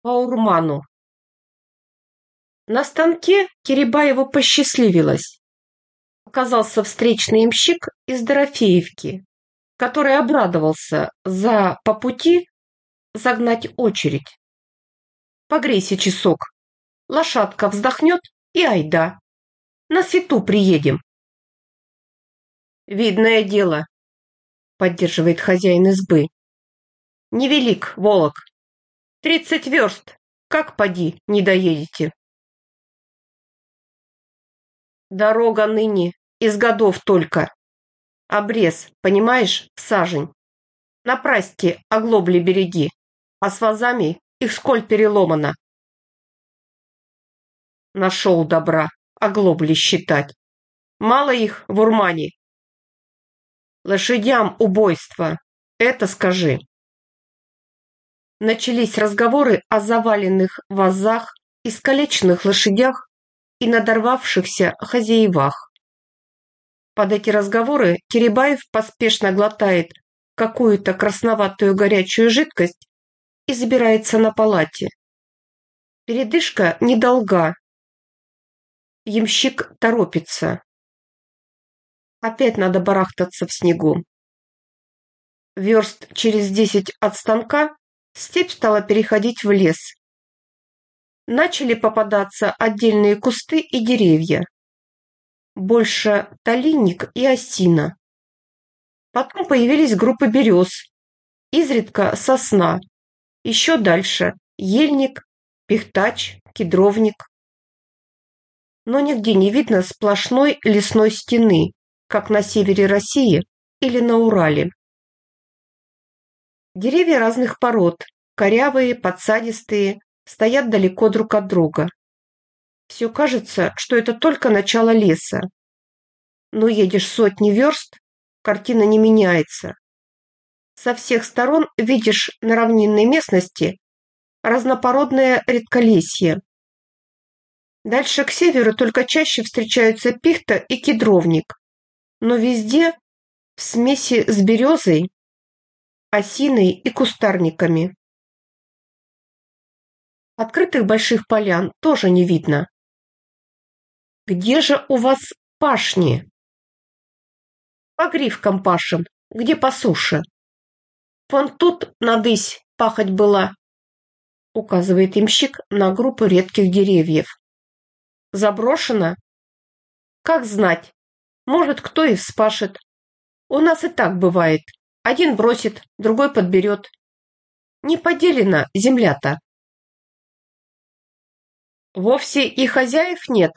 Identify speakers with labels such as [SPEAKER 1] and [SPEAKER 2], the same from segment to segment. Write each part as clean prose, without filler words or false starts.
[SPEAKER 1] по урману. На станке Кирибаеву посчастливилось. Оказался встречный имщик из Дорофеевки, который обрадовался по пути загнать очередь. Погрейся часок, лошадка вздохнет и айда. На свету приедем. Видное дело, поддерживает хозяин избы. Невелик Волок. 30 верст. Как поди не доедете? Дорога ныне из годов только. Обрез, понимаешь, сажень. На прасти оглобли береги, а с вазами их сколь переломано. Нашел добра оглобли считать. Мало их в урмане. Лошадям убойство, это скажи. Начались разговоры о заваленных вазах, искалеченных лошадях и надорвавшихся хозяевах. Под эти разговоры Кирибаев поспешно глотает какую-то красноватую горячую жидкость и забирается на палате. Передышка недолга. Ямщик торопится. Опять надо барахтаться в снегу. Верст через 10 от станка степь стала переходить в лес. Начали попадаться отдельные кусты и деревья. Больше талинник и осина. Потом появились группы берез, изредка сосна, еще дальше ельник, пихтач, кедровник. Но нигде не видно сплошной лесной стены, как на севере России или на Урале. Деревья разных пород, корявые, подсадистые, стоят далеко друг от друга. Все кажется, что это только начало леса. Но едешь сотни верст, картина не меняется. Со всех сторон видишь на равнинной местности разнопородное редколесье. Дальше к северу только чаще встречаются пихта и кедровник, но везде в смеси с березой, осиной и кустарниками. Открытых больших полян тоже не видно. Где же у вас пашни? По гривкам пашем, где по суше. Вон тут надысь пахать была, указывает имщик на группу редких деревьев. Заброшено? Как знать, может, кто и вспашет. У нас и так бывает. Один бросит, другой подберет. Не поделена земля-то. Вовсе и хозяев нет?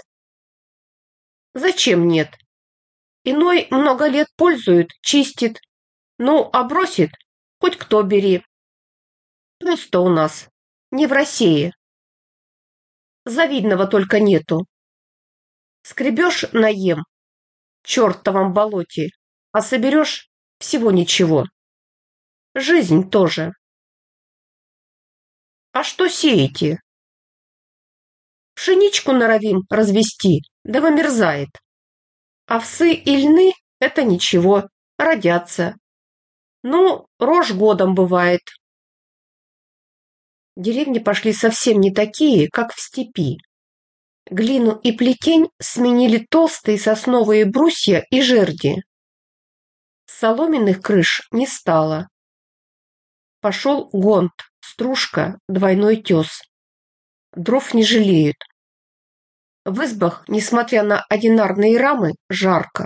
[SPEAKER 1] Зачем нет? Иной много лет пользует, чистит. Ну, а бросит, хоть кто бери. Просто у нас, не в России. Завидного только нету. Скребешь наем, чертовом болоте, а соберешь всего ничего. Жизнь тоже. А что сеете? Пшеничку норовим развести, да вымерзает. Овсы и льны – это ничего, родятся. Ну, рожь годом бывает. Деревни пошли совсем не такие, как в степи. Глину и плетень сменили толстые сосновые брусья и жерди. Соломенных крыш не стало. Пошел гонт, стружка, двойной тес. Дров не жалеют. В избах, несмотря на одинарные рамы, жарко.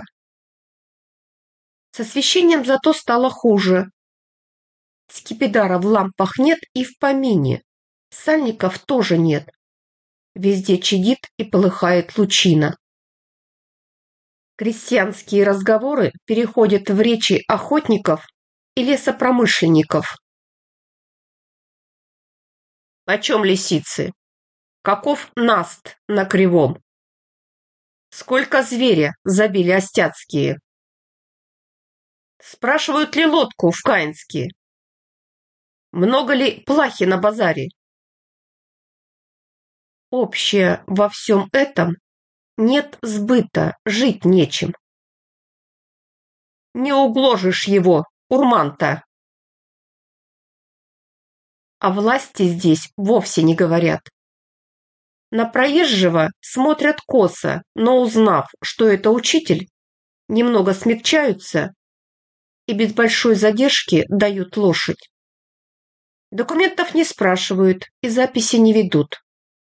[SPEAKER 1] С освещением зато стало хуже. Скипидара в лампах нет и в помине. Сальников тоже нет. Везде чадит и полыхает лучина. Крестьянские разговоры переходят в речи охотников и лесопромышленников. Почем лисицы? Каков наст на кривом? Сколько зверя забили остяцкие? Спрашивают ли лодку в Каинске? Много ли плахи на базаре? Общее во всем этом — нет сбыта, жить нечем. Не угложишь его, урман-то. о власти здесь вовсе не говорят. На проезжего смотрят косо, но узнав, что это учитель, немного смягчаются и без большой задержки дают лошадь. Документов не спрашивают и записи не ведут.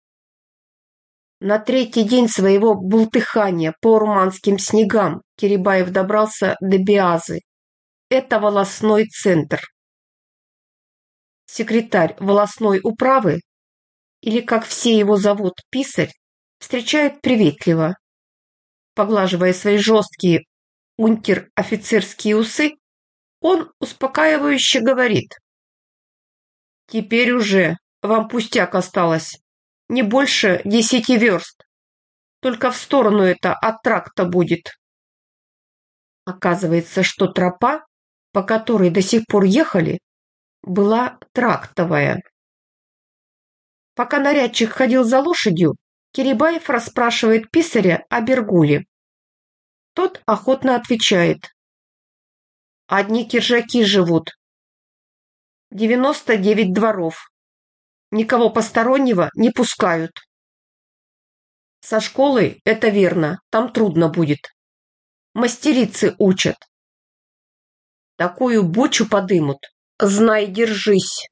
[SPEAKER 1] На третий день своего бултыхания по урманским снегам Керебаев добрался до Биазы. Это волостной центр. Секретарь волостной управы, или, как все его зовут, писарь, встречает приветливо. Поглаживая свои жесткие унтер-офицерские усы, он успокаивающе говорит: «Теперь уже вам пустяк осталось, не больше 10 верст, только в сторону это от тракта будет». Оказывается, что тропа, по которой до сих пор ехали, была трактовая. Пока нарядчик ходил за лошадью, Керебаев расспрашивает писаря о Бергуле. Тот охотно отвечает: «Одни киржаки живут. 99 дворов. Никого постороннего не пускают». Со школой это верно, там трудно будет. Мастерицы учат. Такую бучу подымут, знай, держись.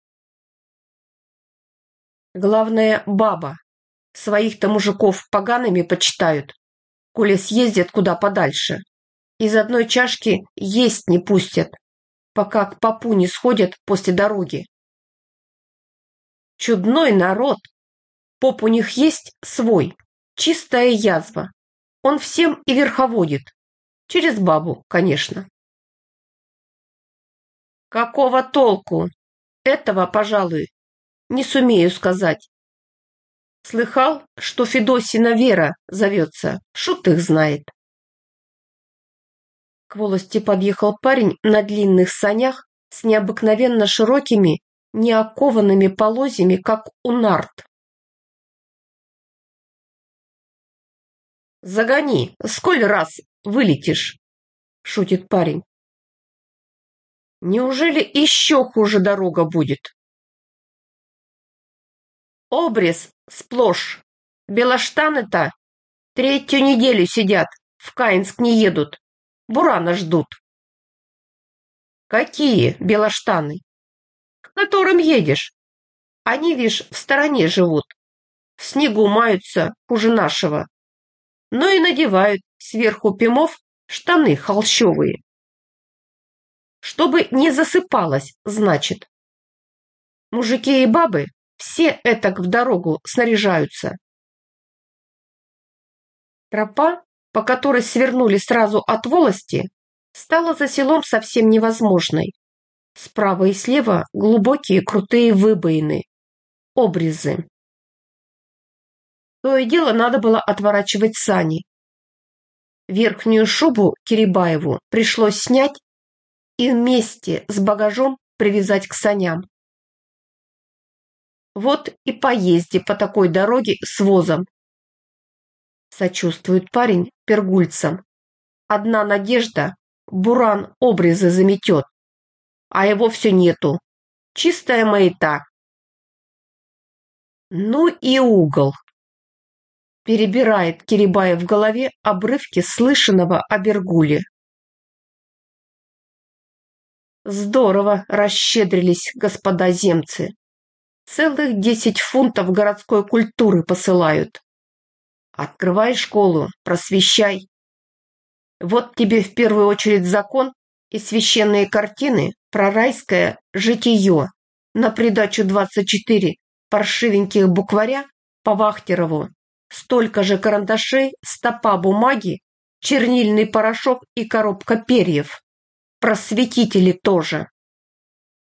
[SPEAKER 1] Главное, баба. Своих-то мужиков погаными почитают, коли съездят куда подальше. Из одной чашки есть не пустят, пока к попу не сходят после дороги. Чудной народ. Поп у них есть свой, чистая язва. Он всем и верховодит. Через бабу, конечно. Какого толку? Этого, пожалуй, не сумею сказать. Слыхал, что Федосина Вера зовется, шут их знает. К волости подъехал парень на длинных санях с необыкновенно широкими, неокованными полозьями, как у нарт. «Загони, сколь раз вылетишь?» — шутит парень. «Неужели еще хуже дорога будет?» «Обрез сплошь. Белоштаны-то третью неделю сидят, в Каинск не едут. Бурана ждут». «Какие белоштаны?» «К которым едешь. Они, вишь, в стороне живут. В снегу маются хуже нашего. Но и надевают сверху пимов штаны холщовые. Чтобы не засыпалось, значит. Мужики и бабы все этак в дорогу снаряжаются». Тропа, по которой свернули сразу от волости, стала за селом совсем невозможной. Справа и слева глубокие крутые выбоины, обрезы. То и дело надо было отворачивать сани. Верхнюю шубу Керебаеву пришлось снять и вместе с багажом привязать к саням. Вот и поезди по такой дороге с возом. Сочувствует парень пергульцам. Одна надежда — буран обрезы заметет, а его все нету. Чистая маята. Ну и угол. Перебирает Керебаев в голове обрывки слышанного о Бергуле. Здорово расщедрились господа земцы. Целых 10 фунтов городской культуры посылают. Открывай школу, просвещай. Вот тебе в первую очередь закон и священные картины про райское житие, на придачу 24 паршивеньких букваря по Вахтерову, столько же карандашей, стопа бумаги, чернильный порошок и коробка перьев. Просветители тоже.